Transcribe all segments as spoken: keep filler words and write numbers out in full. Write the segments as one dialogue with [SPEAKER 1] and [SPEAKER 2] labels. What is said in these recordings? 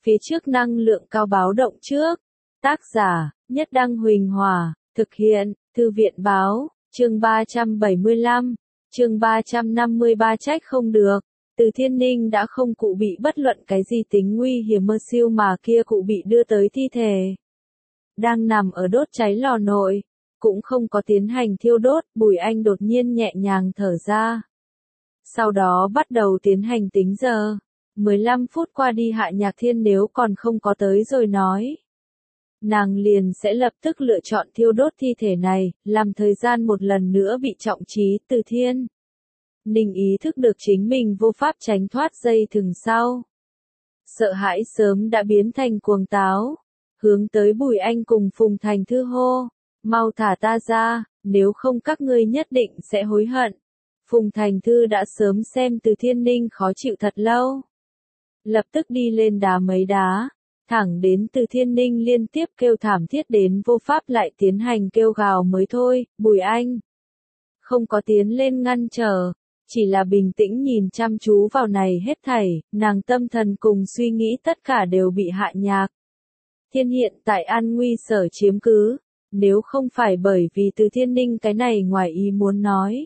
[SPEAKER 1] Phía trước năng lượng cao báo động trước. Tác giả, Nhất Đăng Huỳnh Hòa, thực hiện, Thư viện Báo, chương ba trăm bảy mươi lăm, chương ba trăm năm mươi ba trách không được. Từ Thiên Ninh đã không cụ bị bất luận cái gì tính nguy hiểm mơ siêu mà kia cụ bị đưa tới thi thể. Đang nằm ở đốt cháy lò nội, cũng không có tiến hành thiêu đốt, Bùi Anh đột nhiên nhẹ nhàng thở ra. Sau đó bắt đầu tiến hành tính giờ. mười lăm phút qua đi Hạ Nhạc Thiên nếu còn không có tới rồi nói. Nàng liền sẽ lập tức lựa chọn thiêu đốt thi thể này, làm thời gian một lần nữa bị trọng trí. Từ Thiên Ninh ý thức được chính mình vô pháp tránh thoát dây thừng sau. Sợ hãi sớm đã biến thành cuồng táo. Hướng tới Bùi Anh cùng Phùng Thành Thư hô. Mau thả ta ra, nếu không các ngươi nhất định sẽ hối hận. Phùng Thành Thư đã sớm xem Từ Thiên Ninh khó chịu thật lâu. Lập tức đi lên đá mấy đá. Thẳng đến Từ Thiên Ninh liên tiếp kêu thảm thiết đến vô pháp lại tiến hành kêu gào mới thôi. Bùi Anh không có tiến lên ngăn trở. Chỉ là bình tĩnh nhìn chăm chú vào này hết thảy, nàng tâm thần cùng suy nghĩ tất cả đều bị Hạ Nhạc Thiên hiện tại an nguy sở chiếm cứ. Nếu không phải bởi vì Từ Thiên Ninh cái này ngoài ý muốn nói.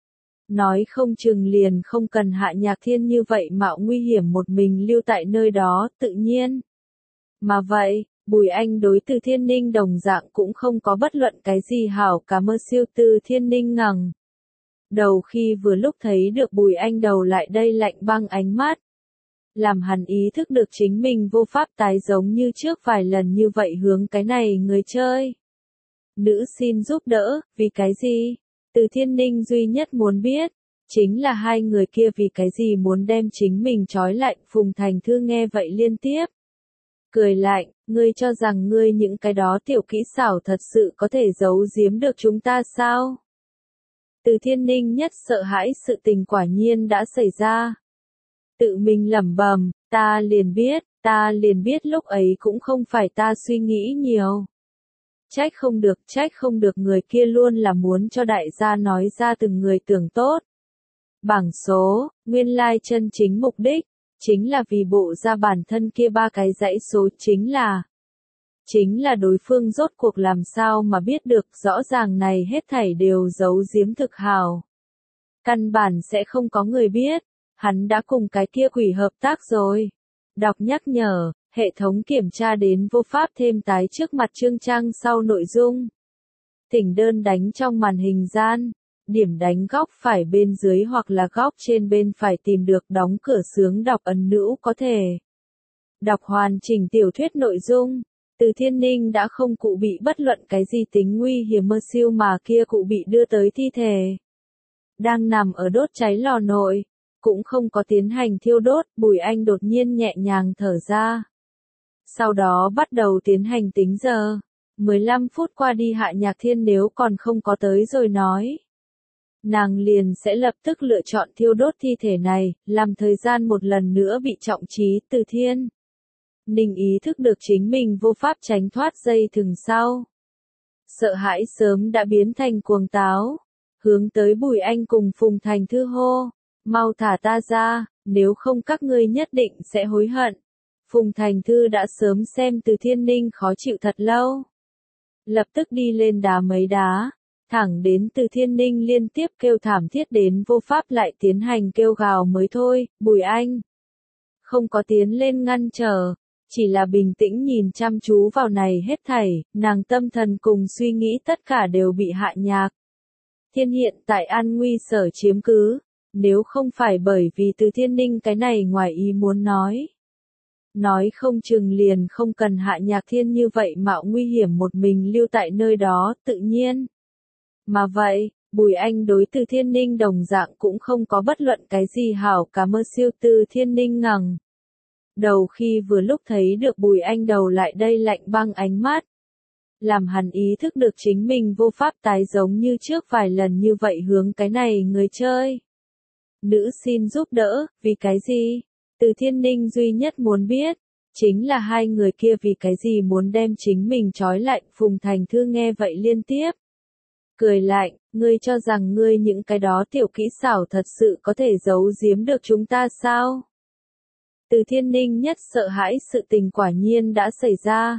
[SPEAKER 1] Nói không chừng liền không cần Hạ Nhạc Thiên như vậy mạo nguy hiểm một mình lưu tại nơi đó, tự nhiên. Mà vậy, Bùi Anh đối Từ Thiên Ninh đồng dạng cũng không có bất luận cái gì hảo cả mơ siêu. Từ Thiên Ninh ngẩng đầu khi vừa lúc thấy được Bùi Anh đầu lại đây lạnh băng ánh mắt. Làm hắn ý thức được chính mình vô pháp tái giống như trước vài lần như vậy hướng cái này người chơi. Nữ xin giúp đỡ, vì cái gì? Từ Thiên Ninh duy nhất muốn biết, chính là hai người kia vì cái gì muốn đem chính mình trói lại. Phùng Thành Thư nghe vậy liên tiếp cười lạnh, ngươi cho rằng ngươi những cái đó tiểu kỹ xảo thật sự có thể giấu giếm được chúng ta sao? Từ Thiên Ninh nhất sợ hãi sự tình quả nhiên đã xảy ra. Tự mình lẩm bẩm, ta liền biết, ta liền biết lúc ấy cũng không phải ta suy nghĩ nhiều. Trách không được, trách không được người kia luôn là muốn cho đại gia nói ra từng người tưởng tốt. Bảng số, nguyên lai chân chính mục đích, chính là vì bộ ra bản thân kia ba cái dãy số chính là. Chính là đối phương rốt cuộc làm sao mà biết được rõ ràng này hết thảy đều giấu giếm thực hào. Căn bản sẽ không có người biết, hắn đã cùng cái kia quỷ hợp tác rồi. Đọc nhắc nhở. Hệ thống kiểm tra đến vô pháp thêm tái trước mặt chương trang sau nội dung. Thỉnh đơn đánh trong màn hình gian. Điểm đánh góc phải bên dưới hoặc là góc trên bên phải tìm được đóng cửa sướng đọc ấn nữ có thể. Đọc hoàn chỉnh tiểu thuyết nội dung. Từ Thiên Ninh đã không cụ bị bất luận cái gì tính nguy hiểm mơ siêu mà kia cụ bị đưa tới thi thể. Đang nằm ở đốt cháy lò nội. Cũng không có tiến hành thiêu đốt. Bùi Anh đột nhiên nhẹ nhàng thở ra. Sau đó bắt đầu tiến hành tính giờ. mười lăm phút qua đi Hạ Nhạc Thiên nếu còn không có tới rồi nói. Nàng liền sẽ lập tức lựa chọn thiêu đốt thi thể này, làm thời gian một lần nữa bị trọng trí. Từ Thiên Ninh ý thức được chính mình vô pháp tránh thoát dây thừng sau. Sợ hãi sớm đã biến thành cuồng táo. Hướng tới Bùi Anh cùng Phùng Thành Thư hô. Mau thả ta ra, nếu không các ngươi nhất định sẽ hối hận. Phùng Thành Thư đã sớm xem Từ Thiên Ninh khó chịu thật lâu. Lập tức đi lên đá mấy đá. Thẳng đến Từ Thiên Ninh liên tiếp kêu thảm thiết đến vô pháp lại tiến hành kêu gào mới thôi. Bùi Anh không có tiến lên ngăn trở. Chỉ là bình tĩnh nhìn chăm chú vào này hết thảy, nàng tâm thần cùng suy nghĩ tất cả đều bị Hạ Nhạc Thiên hiện tại an nguy sở chiếm cứ. Nếu không phải bởi vì Từ Thiên Ninh cái này ngoài ý muốn nói. Nói không chừng liền không cần Hạ Nhạc Thiên như vậy mạo nguy hiểm một mình lưu tại nơi đó, tự nhiên. Mà vậy, Bùi Anh đối Từ Thiên Ninh đồng dạng cũng không có bất luận cái gì hảo cả mơ siêu. Từ Thiên Ninh ngẩng đầu khi vừa lúc thấy được Bùi Anh đầu lại đây lạnh băng ánh mắt. Làm hắn ý thức được chính mình vô pháp tái giống như trước vài lần như vậy hướng cái này người chơi. Nữ xin giúp đỡ, vì cái gì? Từ Thiên Ninh duy nhất muốn biết, chính là hai người kia vì cái gì muốn đem chính mình trói lại. Phùng Thành Thư nghe vậy liên tiếp cười lạnh, ngươi cho rằng ngươi những cái đó tiểu kỹ xảo thật sự có thể giấu giếm được chúng ta sao? Từ Thiên Ninh nhất sợ hãi sự tình quả nhiên đã xảy ra.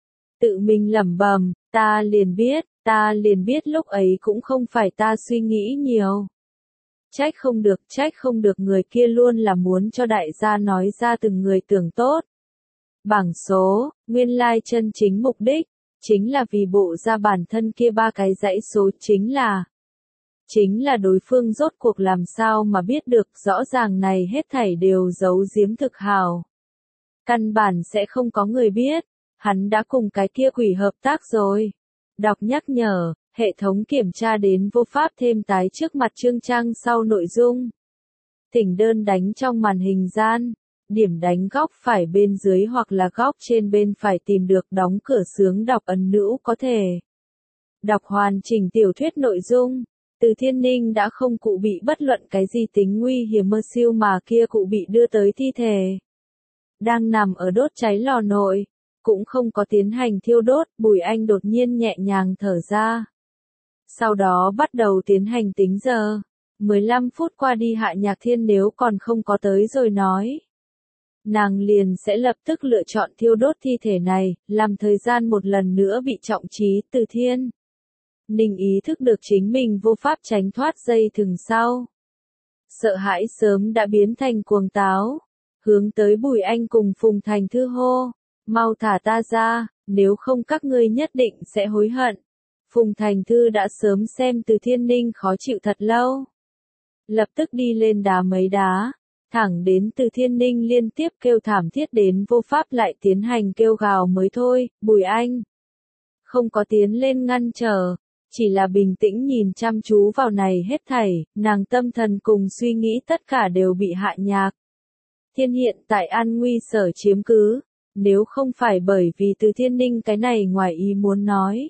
[SPEAKER 1] Tự mình lẩm bẩm, ta liền biết, ta liền biết lúc ấy cũng không phải ta suy nghĩ nhiều. Trách không được, trách không được người kia luôn là muốn cho đại gia nói ra từng người tưởng tốt. Bảng số, nguyên lai chân chính mục đích, chính là vì bộ ra bản thân kia ba cái dãy số chính là. Chính là đối phương rốt cuộc làm sao mà biết được rõ ràng này hết thảy đều giấu giếm thực hào. Căn bản sẽ không có người biết, hắn đã cùng cái kia quỷ hợp tác rồi. Đọc nhắc nhở, hệ thống kiểm tra đến vô pháp thêm tái trước mặt chương trang sau nội dung. Thỉnh đơn đánh trong màn hình gian, điểm đánh góc phải bên dưới hoặc là góc trên bên phải tìm được đóng cửa sướng đọc ấn nữ có thể. Đọc hoàn chỉnh tiểu thuyết nội dung. Từ Thiên Ninh đã không cụ bị bất luận cái gì tính nguy hiểm mơ siêu mà kia cụ bị đưa tới thi thể. Đang nằm ở đốt cháy lò nội, cũng không có tiến hành thiêu đốt, Bùi Anh đột nhiên nhẹ nhàng thở ra. Sau đó bắt đầu tiến hành tính giờ. mười lăm phút qua đi Hạ Nhạc Thiên nếu còn không có tới rồi nói. Nàng liền sẽ lập tức lựa chọn thiêu đốt thi thể này, làm thời gian một lần nữa bị trọng trí. Từ Thiên Ninh ý thức được chính mình vô pháp tránh thoát dây thừng sau. Sợ hãi sớm đã biến thành cuồng táo. Hướng tới Bùi Anh cùng Phùng Thành Thư hô. Mau thả ta ra, nếu không các ngươi nhất định sẽ hối hận. Phùng Thành Thư đã sớm xem Từ Thiên Ninh khó chịu thật lâu. Lập tức đi lên đá mấy đá. Thẳng đến Từ Thiên Ninh liên tiếp kêu thảm thiết đến vô pháp lại tiến hành kêu gào mới thôi. Bùi Anh không có tiến lên ngăn trở. Chỉ là bình tĩnh nhìn chăm chú vào này hết thảy, nàng tâm thần cùng suy nghĩ tất cả đều bị Hạ Nhạc Thiên hiện tại an nguy sở chiếm cứ, nếu không phải bởi vì Từ Thiên Ninh cái này ngoài ý muốn nói.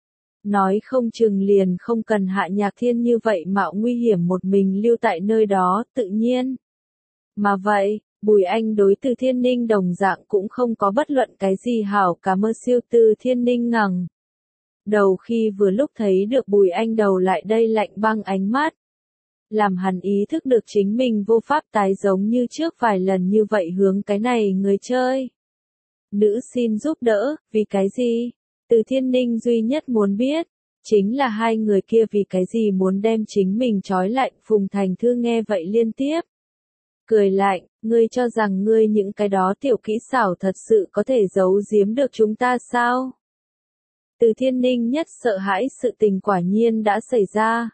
[SPEAKER 1] Nói không chừng liền không cần Hạ Nhạc Thiên như vậy mạo nguy hiểm một mình lưu tại nơi đó, tự nhiên. Mà vậy, Bùi Anh đối Từ Thiên Ninh đồng dạng cũng không có bất luận cái gì hảo cả mơ siêu. Từ Thiên Ninh ngẩng đầu khi vừa lúc thấy được Bùi Anh đầu lại đây lạnh băng ánh mắt. Làm hắn ý thức được chính mình vô pháp tái giống như trước vài lần như vậy hướng cái này người chơi. Nữ xin giúp đỡ, vì cái gì? Từ Thiên Ninh duy nhất muốn biết, chính là hai người kia vì cái gì muốn đem chính mình trói lại. Phùng Thành Thư nghe vậy liên tiếp. Cười lạnh, ngươi cho rằng ngươi những cái đó tiểu kỹ xảo thật sự có thể giấu giếm được chúng ta sao? Từ Thiên Ninh nhất sợ hãi sự tình quả nhiên đã xảy ra.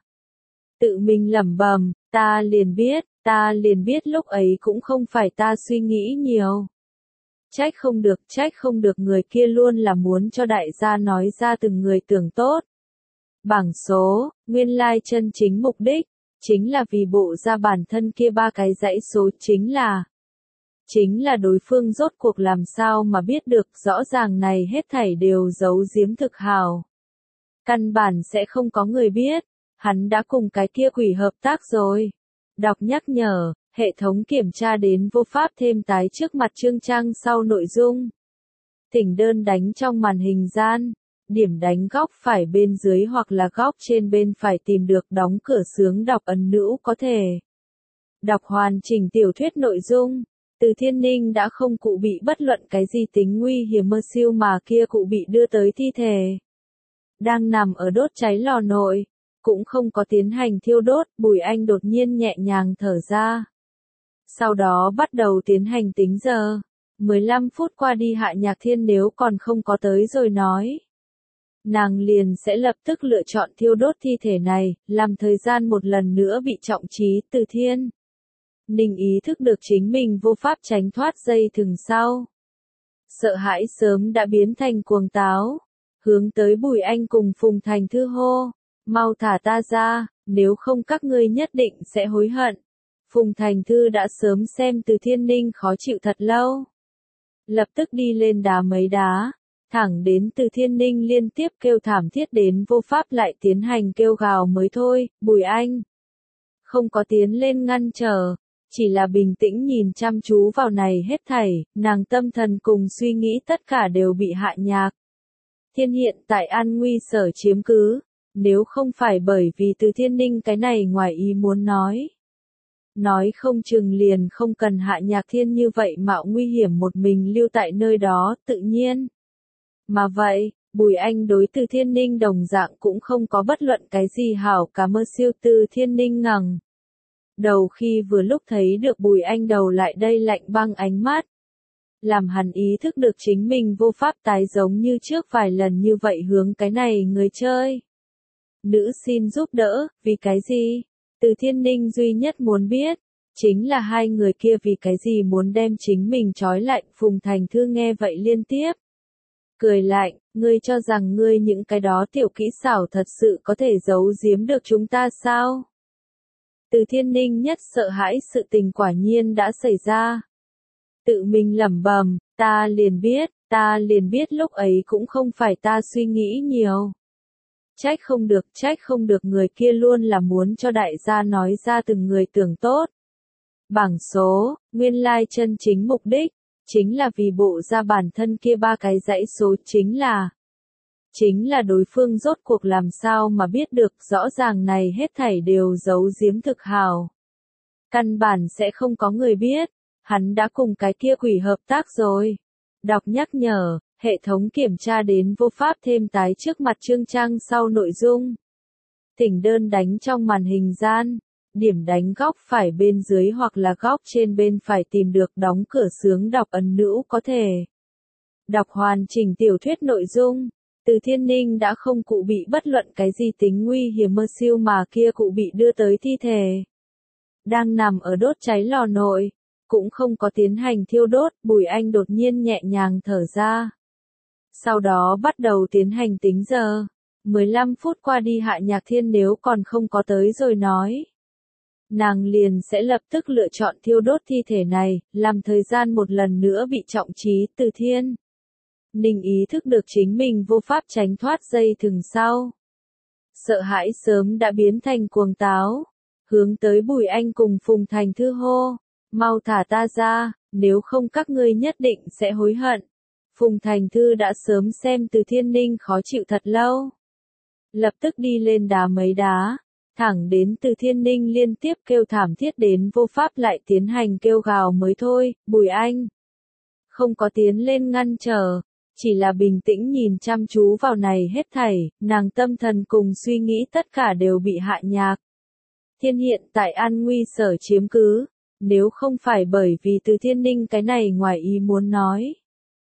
[SPEAKER 1] Tự mình lẩm bẩm, ta liền biết, ta liền biết lúc ấy cũng không phải ta suy nghĩ nhiều. Trách không được, trách không được người kia luôn là muốn cho đại gia nói ra từng người tưởng tốt. Bảng số, nguyên lai chân chính mục đích, chính là vì bộ ra bản thân kia ba cái dãy số chính là. Chính là đối phương rốt cuộc làm sao mà biết được rõ ràng này hết thảy đều giấu giếm thực hào. Căn bản sẽ không có người biết, hắn đã cùng cái kia quỷ hợp tác rồi. Đọc nhắc nhở, hệ thống kiểm tra đến vô pháp thêm tái trước mặt chương trang sau nội dung. Thỉnh đơn đánh trong màn hình gian, điểm đánh góc phải bên dưới hoặc là góc trên bên phải tìm được đóng cửa sướng đọc ấn nữ có thể. Đọc hoàn chỉnh tiểu thuyết nội dung. Từ Thiên Ninh đã không cụ bị bất luận cái gì tính nguy hiểm mơ siêu mà kia cụ bị đưa tới thi thể. Đang nằm ở đốt cháy lò nội, cũng không có tiến hành thiêu đốt, Bùi Anh đột nhiên nhẹ nhàng thở ra. Sau đó bắt đầu tiến hành tính giờ. mười lăm phút qua đi Hạ Nhạc Thiên nếu còn không có tới rồi nói. Nàng liền sẽ lập tức lựa chọn thiêu đốt thi thể này, làm thời gian một lần nữa bị trọng trí. Từ Thiên Ninh ý thức được chính mình vô pháp tránh thoát dây thừng sau. Sợ hãi sớm đã biến thành cuồng táo. Hướng tới Bùi Anh cùng Phùng Thành Thư hô. Mau thả ta ra, nếu không các ngươi nhất định sẽ hối hận. Phùng Thành Thư đã sớm xem Từ Thiên Ninh khó chịu thật lâu. Lập tức đi lên đá mấy đá. Thẳng đến Từ Thiên Ninh liên tiếp kêu thảm thiết đến vô pháp lại tiến hành kêu gào mới thôi. Bùi Anh không có tiến lên ngăn trở. Chỉ là bình tĩnh nhìn chăm chú vào này hết thảy, nàng tâm thần cùng suy nghĩ tất cả đều bị Hạ Nhạc Thiên hiện tại an nguy sở chiếm cứ, nếu không phải bởi vì Từ Thiên Ninh cái này ngoài ý muốn nói. Nói không chừng liền không cần Hạ Nhạc Thiên như vậy mạo nguy hiểm một mình lưu tại nơi đó, tự nhiên. Mà vậy, Bùi Anh đối Từ Thiên Ninh đồng dạng cũng không có bất luận cái gì hảo cả mơ siêu. Từ Thiên Ninh ngẩng đầu khi vừa lúc thấy được Bùi Anh đầu lại đây lạnh băng ánh mắt. Làm hắn ý thức được chính mình vô pháp tái giống như trước vài lần như vậy hướng cái này người chơi. Nữ xin giúp đỡ, vì cái gì? Từ Thiên Ninh duy nhất muốn biết, chính là hai người kia vì cái gì muốn đem chính mình trói lại. Phùng Thành Thư nghe vậy liên tiếp cười lạnh, ngươi cho rằng ngươi những cái đó tiểu kỹ xảo thật sự có thể giấu giếm được chúng ta sao? Từ Thiên Ninh nhất sợ hãi sự tình quả nhiên đã xảy ra. Tự mình lẩm bẩm, ta liền biết, ta liền biết lúc ấy cũng không phải ta suy nghĩ nhiều. Trách không được, trách không được người kia luôn là muốn cho đại gia nói ra từng người tưởng tốt. Bảng số, nguyên lai chân chính mục đích, chính là vì bộ ra bản thân kia ba cái dãy số chính là. Chính là đối phương rốt cuộc làm sao mà biết được rõ ràng này hết thảy đều giấu giếm thực hào. Căn bản sẽ không có người biết, hắn đã cùng cái kia quỷ hợp tác rồi. Đọc nhắc nhở, hệ thống kiểm tra đến vô pháp thêm tái trước mặt chương trang sau nội dung. Thỉnh đơn đánh trong màn hình gian, điểm đánh góc phải bên dưới hoặc là góc trên bên phải tìm được đóng cửa sướng đọc ấn nữ có thể. Đọc hoàn chỉnh tiểu thuyết nội dung. Từ Thiên Ninh đã không cụ bị bất luận cái gì tính nguy hiểm mơ siêu mà kia cụ bị đưa tới thi thể. Đang nằm ở đốt cháy lò nội, cũng không có tiến hành thiêu đốt, Bùi Anh đột nhiên nhẹ nhàng thở ra. Sau đó bắt đầu tiến hành tính giờ. mười lăm phút qua đi Hạ Nhạc Thiên nếu còn không có tới rồi nói. Nàng liền sẽ lập tức lựa chọn thiêu đốt thi thể này, làm thời gian một lần nữa bị trọng trí. Từ Thiên Ninh ý thức được chính mình vô pháp tránh thoát dây thừng sau. Sợ hãi sớm đã biến thành cuồng táo. Hướng tới Bùi Anh cùng Phùng Thành Thư hô. Mau thả ta ra, nếu không các ngươi nhất định sẽ hối hận. Phùng Thành Thư đã sớm xem Từ Thiên Ninh khó chịu thật lâu. Lập tức đi lên đá mấy đá. Thẳng đến Từ Thiên Ninh liên tiếp kêu thảm thiết đến vô pháp lại tiến hành kêu gào mới thôi. Bùi Anh không có tiến lên ngăn trở. Chỉ là bình tĩnh nhìn chăm chú vào này hết thảy, nàng tâm thần cùng suy nghĩ tất cả đều bị Hạ Nhạc Thiên hiện tại an nguy sở chiếm cứ, nếu không phải bởi vì Từ Thiên Ninh cái này ngoài ý muốn nói.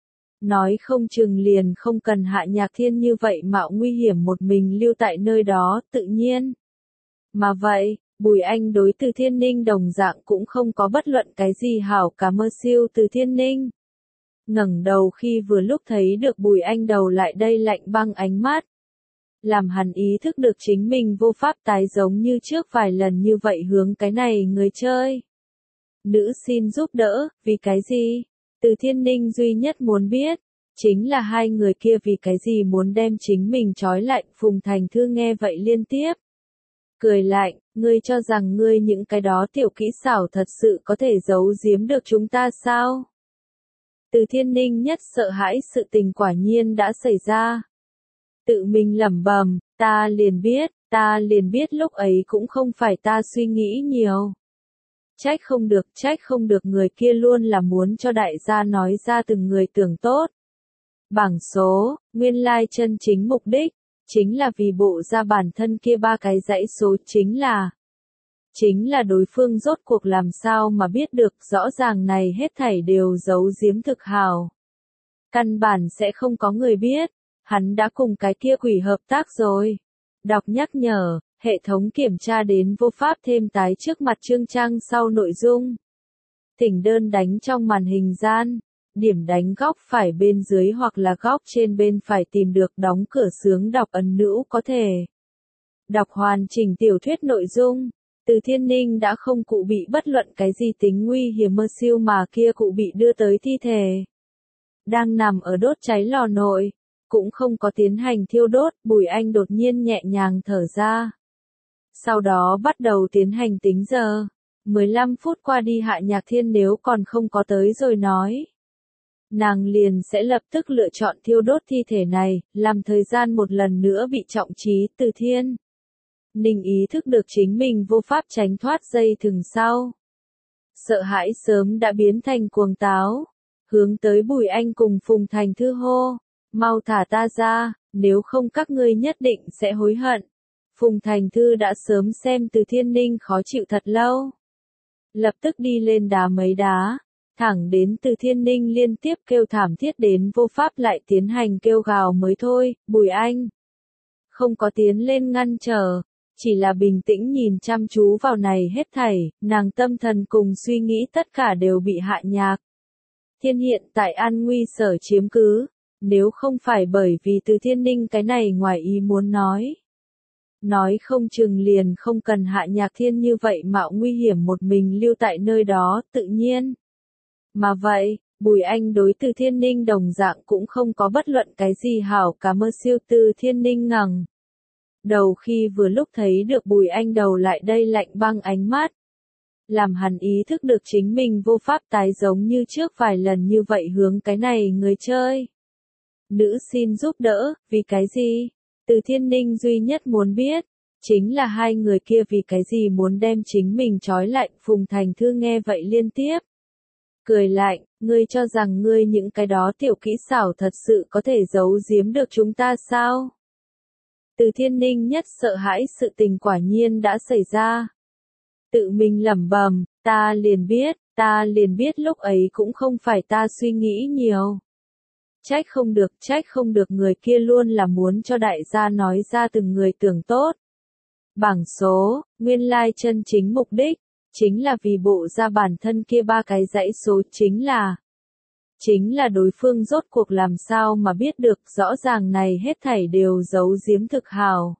[SPEAKER 1] Nói không chừng liền không cần Hạ Nhạc Thiên như vậy mạo nguy hiểm một mình lưu tại nơi đó, tự nhiên. Mà vậy, Bùi Anh đối Từ Thiên Ninh đồng dạng cũng không có bất luận cái gì hảo cả mơ siêu. Từ Thiên Ninh ngẩng đầu khi vừa lúc thấy được Bùi Anh đầu lại đây lạnh băng ánh mắt. Làm hắn ý thức được chính mình vô pháp tái giống như trước vài lần như vậy hướng cái này người chơi. Nữ xin giúp đỡ, vì cái gì? Từ Thiên Ninh duy nhất muốn biết, chính là hai người kia vì cái gì muốn đem chính mình trói lại. Phùng Thành Thư nghe vậy liên tiếp cười lạnh, ngươi cho rằng ngươi những cái đó tiểu kỹ xảo thật sự có thể giấu giếm được chúng ta sao? Từ Thiên Ninh nhất sợ hãi sự tình quả nhiên đã xảy ra. Tự mình lẩm bẩm, ta liền biết, ta liền biết lúc ấy cũng không phải ta suy nghĩ nhiều. Trách không được, trách không được người kia luôn là muốn cho đại gia nói ra từng người tưởng tốt. Bảng số, nguyên lai chân chính mục đích, chính là vì bộ ra bản thân kia ba cái dãy số chính là. Chính là đối phương rốt cuộc làm sao mà biết được rõ ràng này hết thảy đều giấu giếm thực hào. Căn bản sẽ không có người biết, hắn đã cùng cái kia quỷ hợp tác rồi. Đọc nhắc nhở, hệ thống kiểm tra đến vô pháp thêm tái trước mặt chương trang sau nội dung. Thỉnh đơn đánh trong màn hình gian, điểm đánh góc phải bên dưới hoặc là góc trên bên phải tìm được đóng cửa sướng đọc ấn nữ có thể. Đọc hoàn chỉnh tiểu thuyết nội dung. Từ Thiên Ninh đã không cụ bị bất luận cái gì tính nguy hiểm mơ siêu mà kia cụ bị đưa tới thi thể. Đang nằm ở đốt cháy lò nội, cũng không có tiến hành thiêu đốt, Bùi Anh đột nhiên nhẹ nhàng thở ra. Sau đó bắt đầu tiến hành tính giờ. mười lăm phút qua đi Hạ Nhạc Thiên nếu còn không có tới rồi nói. Nàng liền sẽ lập tức lựa chọn thiêu đốt thi thể này, làm thời gian một lần nữa bị trọng trí. Từ Thiên Ninh ý thức được chính mình vô pháp tránh thoát dây thừng sau. sợ hãi sớm đã biến thành cuồng táo, hướng tới Bùi Anh cùng Phùng Thành Thư hô, mau thả ta ra, nếu không các ngươi nhất định sẽ hối hận. Phùng Thành Thư đã sớm xem Từ Thiên Ninh khó chịu thật lâu. Lập tức đi lên đá mấy đá, thẳng đến Từ Thiên Ninh liên tiếp kêu thảm thiết đến vô pháp lại tiến hành kêu gào mới thôi, Bùi Anh không có tiến lên ngăn trở, chỉ là bình tĩnh nhìn chăm chú vào này hết thảy, nàng tâm thần cùng suy nghĩ tất cả đều bị hạ nhạc. Thiên hiện tại an nguy sở chiếm cứ, nếu không phải bởi vì Từ Thiên Ninh cái này ngoài ý muốn nói. Nói không chừng liền không cần hạ nhạc thiên như vậy mạo nguy hiểm một mình lưu tại nơi đó, tự nhiên. Mà vậy, Bùi Anh đối Từ Thiên Ninh đồng dạng cũng không có bất luận cái gì hảo cả mơ siêu Từ Thiên Ninh ngẩng đầu khi vừa lúc thấy được Bùi Anh đầu lại đây lạnh băng ánh mắt. Làm hắn ý thức được chính mình vô pháp tái giống như trước vài lần như vậy hướng cái này người chơi. Nữ xin giúp đỡ, vì cái gì? Từ Thiên Ninh duy nhất muốn biết, chính là hai người kia vì cái gì muốn đem chính mình trói lại. Phùng Thành Thư nghe vậy liên tiếp. Cười lạnh, ngươi cho rằng ngươi những cái đó tiểu kỹ xảo thật sự có thể giấu giếm được chúng ta sao? Từ Thiên Ninh nhất sợ hãi sự tình quả nhiên đã xảy ra. Tự mình lẩm bẩm, ta liền biết, ta liền biết lúc ấy cũng không phải ta suy nghĩ nhiều. Trách không được, trách không được người kia luôn là muốn cho đại gia nói ra từng người tưởng tốt. Bảng số, nguyên lai like chân chính mục đích, chính là vì bộ ra bản thân kia ba cái dãy số chính là. Chính là đối phương rốt cuộc làm sao mà biết được rõ ràng này hết thảy đều giấu giếm thực hào.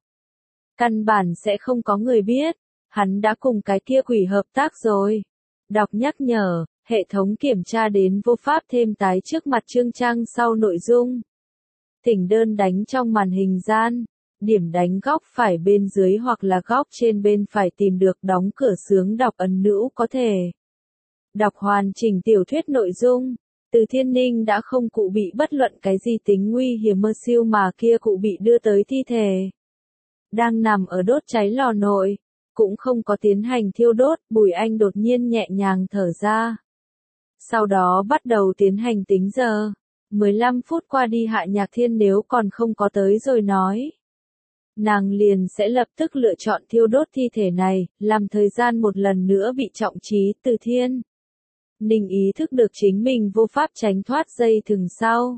[SPEAKER 1] Căn bản sẽ không có người biết, hắn đã cùng cái kia quỷ hợp tác rồi. Đọc nhắc nhở, hệ thống kiểm tra đến vô pháp thêm tái trước mặt chương trang sau nội dung. Thỉnh đơn đánh trong màn hình gian, điểm đánh góc phải bên dưới hoặc là góc trên bên phải tìm được đóng cửa sướng đọc ấn nữ có thể. Đọc hoàn chỉnh tiểu thuyết nội dung. Từ Thiên Ninh đã không cụ bị bất luận cái gì tính nguy hiểm mơ siêu mà kia cụ bị đưa tới thi thể. Đang nằm ở đốt cháy lò nội, cũng không có tiến hành thiêu đốt, Bùi Anh đột nhiên nhẹ nhàng thở ra. Sau đó bắt đầu tiến hành tính giờ. mười lăm phút qua đi Hạ Nhạc Thiên nếu còn không có tới rồi nói. Nàng liền sẽ lập tức lựa chọn thiêu đốt thi thể này, làm thời gian một lần nữa bị trọng trí. Từ Thiên Ninh ý thức được chính mình vô pháp tránh thoát dây thừng sau.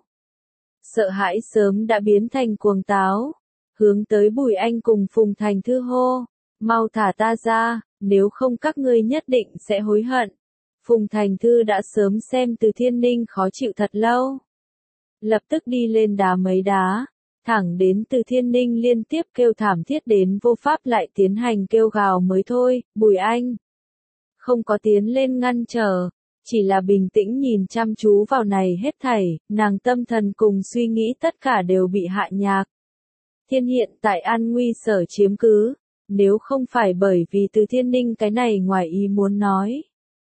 [SPEAKER 1] Sợ hãi sớm đã biến thành cuồng táo, hướng tới Bùi Anh cùng Phùng Thành Thư hô, mau thả ta ra, nếu không các ngươi nhất định sẽ hối hận. Phùng Thành Thư đã sớm xem Từ Thiên Ninh khó chịu thật lâu. Lập tức đi lên đá mấy đá, thẳng đến Từ Thiên Ninh liên tiếp kêu thảm thiết đến vô pháp lại tiến hành kêu gào mới thôi, Bùi Anh không có tiến lên ngăn trở. Chỉ là bình tĩnh nhìn chăm chú vào này hết thảy, nàng tâm thần cùng suy nghĩ tất cả đều bị hạ nhạc. Thiên hiện tại an nguy sở chiếm cứ, nếu không phải bởi vì Từ Thiên Ninh cái này ngoài ý muốn nói.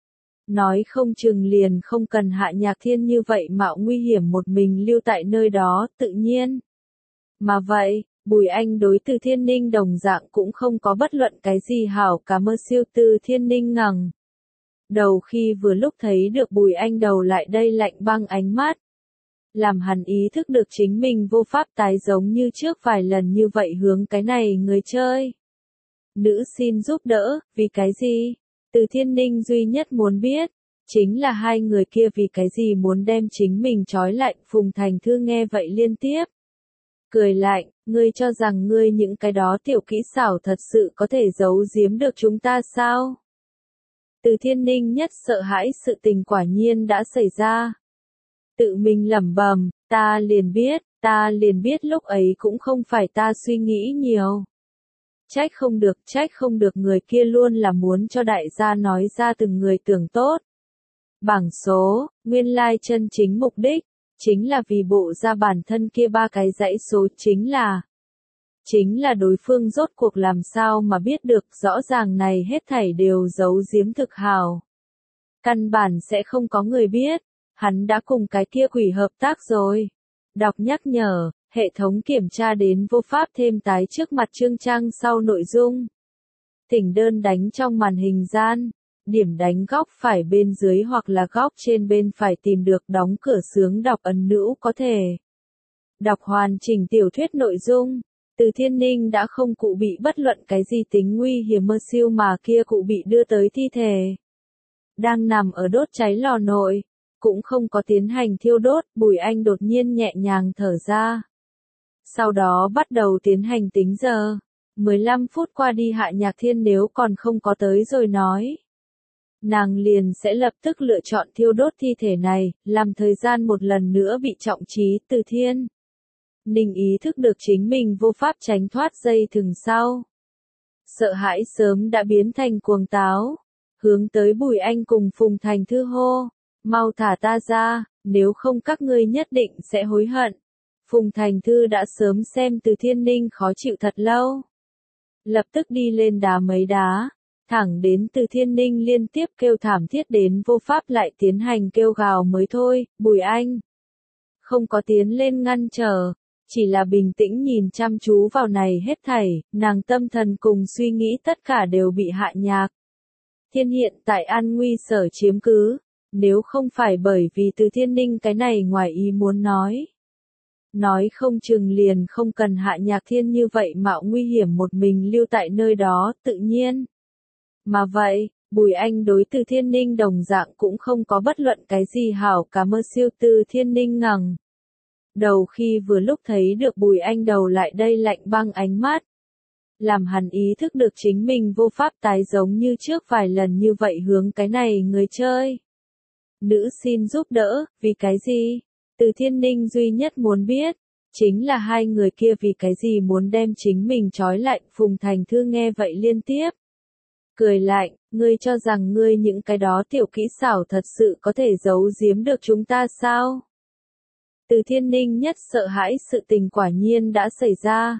[SPEAKER 1] Nói không chừng liền không cần hạ nhạc thiên như vậy mạo nguy hiểm một mình lưu tại nơi đó, tự nhiên. Mà vậy, Bùi Anh đối Từ Thiên Ninh đồng dạng cũng không có bất luận cái gì hảo cả mơ siêu. Từ Thiên Ninh ngẩng đầu khi vừa lúc thấy được Bùi Anh đầu lại đây lạnh băng ánh mắt. Làm hắn ý thức được chính mình vô pháp tái giống như trước vài lần như vậy hướng cái này người chơi. Nữ xin giúp đỡ, vì cái gì? Từ Thiên Ninh duy nhất muốn biết, chính là hai người kia vì cái gì muốn đem chính mình trói lại. Phùng Thành Thư nghe vậy liên tiếp. Cười lạnh, ngươi cho rằng ngươi những cái đó tiểu kỹ xảo thật sự có thể giấu giếm được chúng ta sao? Từ Thiên Ninh nhất sợ hãi sự tình quả nhiên đã xảy ra. Tự mình lẩm bẩm, ta liền biết, ta liền biết lúc ấy cũng không phải ta suy nghĩ nhiều. Trách không được, trách không được người kia luôn là muốn cho đại gia nói ra từng người tưởng tốt. Bảng số, nguyên lai like chân chính mục đích, chính là vì bộ ra bản thân kia ba cái dãy số chính là. Chính là đối phương rốt cuộc làm sao mà biết được rõ ràng này hết thảy đều giấu giếm thực hào. Căn bản sẽ không có người biết, hắn đã cùng cái kia quỷ hợp tác rồi. Đọc nhắc nhở, hệ thống kiểm tra đến vô pháp thêm tái trước mặt chương trang sau nội dung. Thỉnh đơn đánh trong màn hình gian, điểm đánh góc phải bên dưới hoặc là góc trên bên phải tìm được đóng cửa sướng đọc ấn nữ có thể. Đọc hoàn chỉnh tiểu thuyết nội dung. Từ Thiên Ninh đã không cụ bị bất luận cái gì tính nguy hiểm mơ siêu mà kia cụ bị đưa tới thi thể. Đang nằm ở đốt cháy lò nội, cũng không có tiến hành thiêu đốt, Bùi Anh đột nhiên nhẹ nhàng thở ra. Sau đó bắt đầu tiến hành tính giờ. mười lăm phút qua đi Hạ Nhạc Thiên nếu còn không có tới rồi nói. Nàng liền sẽ lập tức lựa chọn thiêu đốt thi thể này, làm thời gian một lần nữa bị trọng trí. Từ Thiên Ninh ý thức được chính mình vô pháp tránh thoát dây thừng sau. Sợ hãi sớm đã biến thành cuồng táo. Hướng tới Bùi Anh cùng Phùng Thành Thư hô. Mau thả ta ra, nếu không các ngươi nhất định sẽ hối hận. Phùng Thành Thư đã sớm xem Từ Thiên Ninh khó chịu thật lâu. Lập tức đi lên đá mấy đá. Thẳng đến Từ Thiên Ninh liên tiếp kêu thảm thiết đến vô pháp lại tiến hành kêu gào mới thôi. Bùi Anh không có tiến lên ngăn trở. Chỉ là bình tĩnh nhìn chăm chú vào này hết thảy, nàng tâm thần cùng suy nghĩ tất cả đều bị Hạ Nhạc Thiên hiện tại an nguy sở chiếm cứ, nếu không phải bởi vì Từ Thiên Ninh cái này ngoài ý muốn nói. Nói không chừng liền không cần Hạ Nhạc Thiên như vậy mạo nguy hiểm một mình lưu tại nơi đó, tự nhiên. Mà vậy, Bùi Anh đối Từ Thiên Ninh đồng dạng cũng không có bất luận cái gì hảo cả mơ siêu. Từ Thiên Ninh ngẩng đầu khi vừa lúc thấy được Bùi Anh đầu lại đây lạnh băng ánh mắt. Làm hắn ý thức được chính mình vô pháp tái giống như trước vài lần như vậy hướng cái này người chơi. Nữ xin giúp đỡ, vì cái gì? Từ Thiên Ninh duy nhất muốn biết, chính là hai người kia vì cái gì muốn đem chính mình trói lạnh. Phùng Thành Thư nghe vậy liên tiếp. Cười lạnh, ngươi cho rằng ngươi những cái đó tiểu kỹ xảo thật sự có thể giấu giếm được chúng ta sao? Từ Thiên Ninh nhất sợ hãi sự tình quả nhiên đã xảy ra.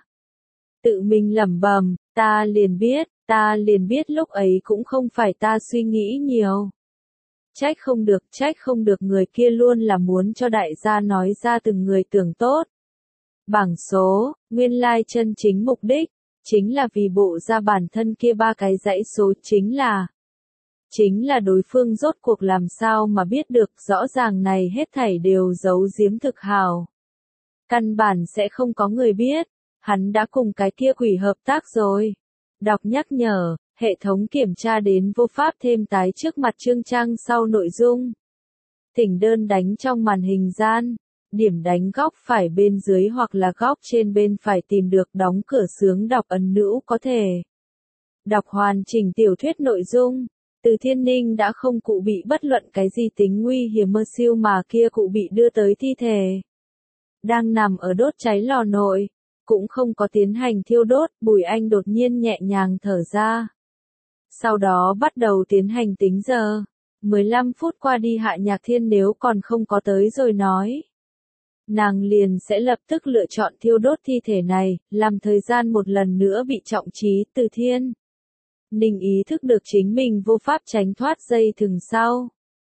[SPEAKER 1] Tự mình lẩm bẩm, ta liền biết, ta liền biết lúc ấy cũng không phải ta suy nghĩ nhiều. Trách không được, trách không được người kia luôn là muốn cho đại gia nói ra từng người tưởng tốt. Bảng số, nguyên lai like chân chính mục đích, chính là vì bộ ra bản thân kia ba cái dãy số chính là. Chính là đối phương rốt cuộc làm sao mà biết được rõ ràng này hết thảy đều giấu giếm thực hào. Căn bản sẽ không có người biết, hắn đã cùng cái kia quỷ hợp tác rồi. Đọc nhắc nhở, hệ thống kiểm tra đến vô pháp thêm tái trước mặt chương trang sau nội dung. Thỉnh đơn đánh trong màn hình gian, điểm đánh góc phải bên dưới hoặc là góc trên bên phải tìm được đóng cửa sướng đọc ấn nữ có thể. Đọc hoàn chỉnh tiểu thuyết nội dung. Từ Thiên Ninh đã không cụ bị bất luận cái gì tính nguy hiểm mơ siêu mà kia cụ bị đưa tới thi thể. Đang nằm ở đốt cháy lò nội, cũng không có tiến hành thiêu đốt, Bùi Anh đột nhiên nhẹ nhàng thở ra. Sau đó bắt đầu tiến hành tính giờ. mười lăm phút qua đi Hạ Nhạc Thiên nếu còn không có tới rồi nói. Nàng liền sẽ lập tức lựa chọn thiêu đốt thi thể này, làm thời gian một lần nữa bị trọng trí. Từ Thiên Ninh ý thức được chính mình vô pháp tránh thoát dây thừng sau.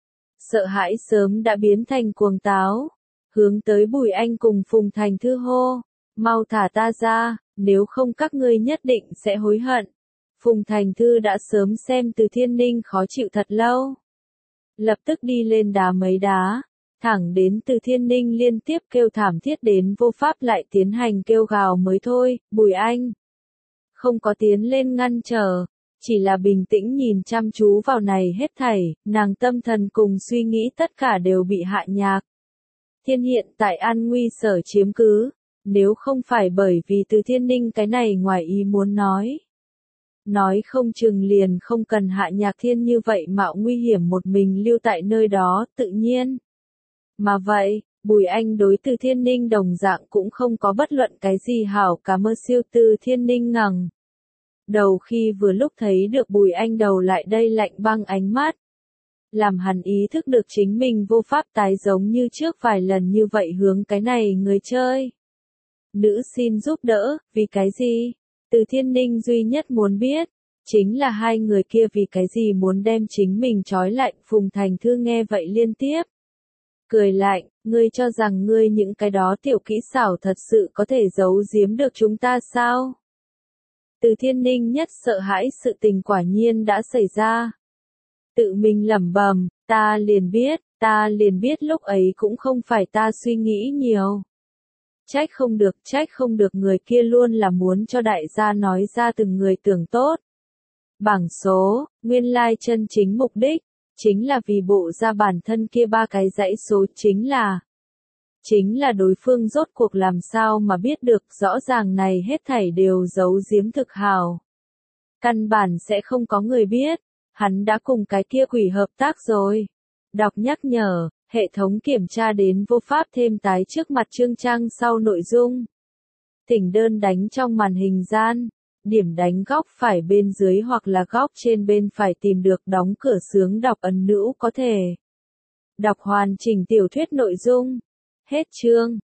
[SPEAKER 1] Sợ hãi sớm đã biến thành cuồng táo. Hướng tới Bùi Anh cùng Phùng Thành Thư hô. Mau thả ta ra, nếu không các ngươi nhất định sẽ hối hận. Phùng Thành Thư đã sớm xem Từ Thiên Ninh khó chịu thật lâu. Lập tức đi lên đá mấy đá. Thẳng đến Từ Thiên Ninh liên tiếp kêu thảm thiết đến vô pháp lại tiến hành kêu gào mới thôi. Bùi Anh không có tiến lên ngăn trở. Chỉ là bình tĩnh nhìn chăm chú vào này hết thảy, nàng tâm thần cùng suy nghĩ tất cả đều bị Hạ Nhạc Thiên hiện tại an nguy sở chiếm cứ, nếu không phải bởi vì Từ Thiên Ninh cái này ngoài ý muốn nói. Nói không chừng liền không cần Hạ Nhạc Thiên như vậy mạo nguy hiểm một mình lưu tại nơi đó, tự nhiên. Mà vậy, Bùi Anh đối Từ Thiên Ninh đồng dạng cũng không có bất luận cái gì hảo cả mơ siêu. Từ Thiên Ninh ngẩng đầu khi vừa lúc thấy được Bùi Anh đầu lại đây lạnh băng ánh mắt. Làm hắn ý thức được chính mình vô pháp tái giống như trước vài lần như vậy hướng cái này người chơi. Nữ xin giúp đỡ, vì cái gì? Từ Thiên Ninh duy nhất muốn biết, chính là hai người kia vì cái gì muốn đem chính mình trói lạnh. Phùng Thành Thư nghe vậy liên tiếp. Cười lạnh, ngươi cho rằng ngươi những cái đó tiểu kỹ xảo thật sự có thể giấu giếm được chúng ta sao? Từ Thiên Ninh nhất sợ hãi sự tình quả nhiên đã xảy ra. Tự mình lẩm bẩm, ta liền biết, ta liền biết lúc ấy cũng không phải ta suy nghĩ nhiều. Trách không được, trách không được người kia luôn là muốn cho đại gia nói ra từng người tưởng tốt. Bảng số, nguyên lai chân chính mục đích, chính là vì bộ ra bản thân kia ba cái dãy số chính là. Chính là đối phương rốt cuộc làm sao mà biết được rõ ràng này hết thảy đều giấu giếm thực hào. Căn bản sẽ không có người biết, hắn đã cùng cái kia quỷ hợp tác rồi. Đọc nhắc nhở, hệ thống kiểm tra đến vô pháp thêm tái trước mặt chương trang sau nội dung. Thỉnh đơn đánh trong màn hình gian, điểm đánh góc phải bên dưới hoặc là góc trên bên phải tìm được đóng cửa sướng đọc ấn nữ có thể. Đọc hoàn chỉnh tiểu thuyết nội dung. Hết chương.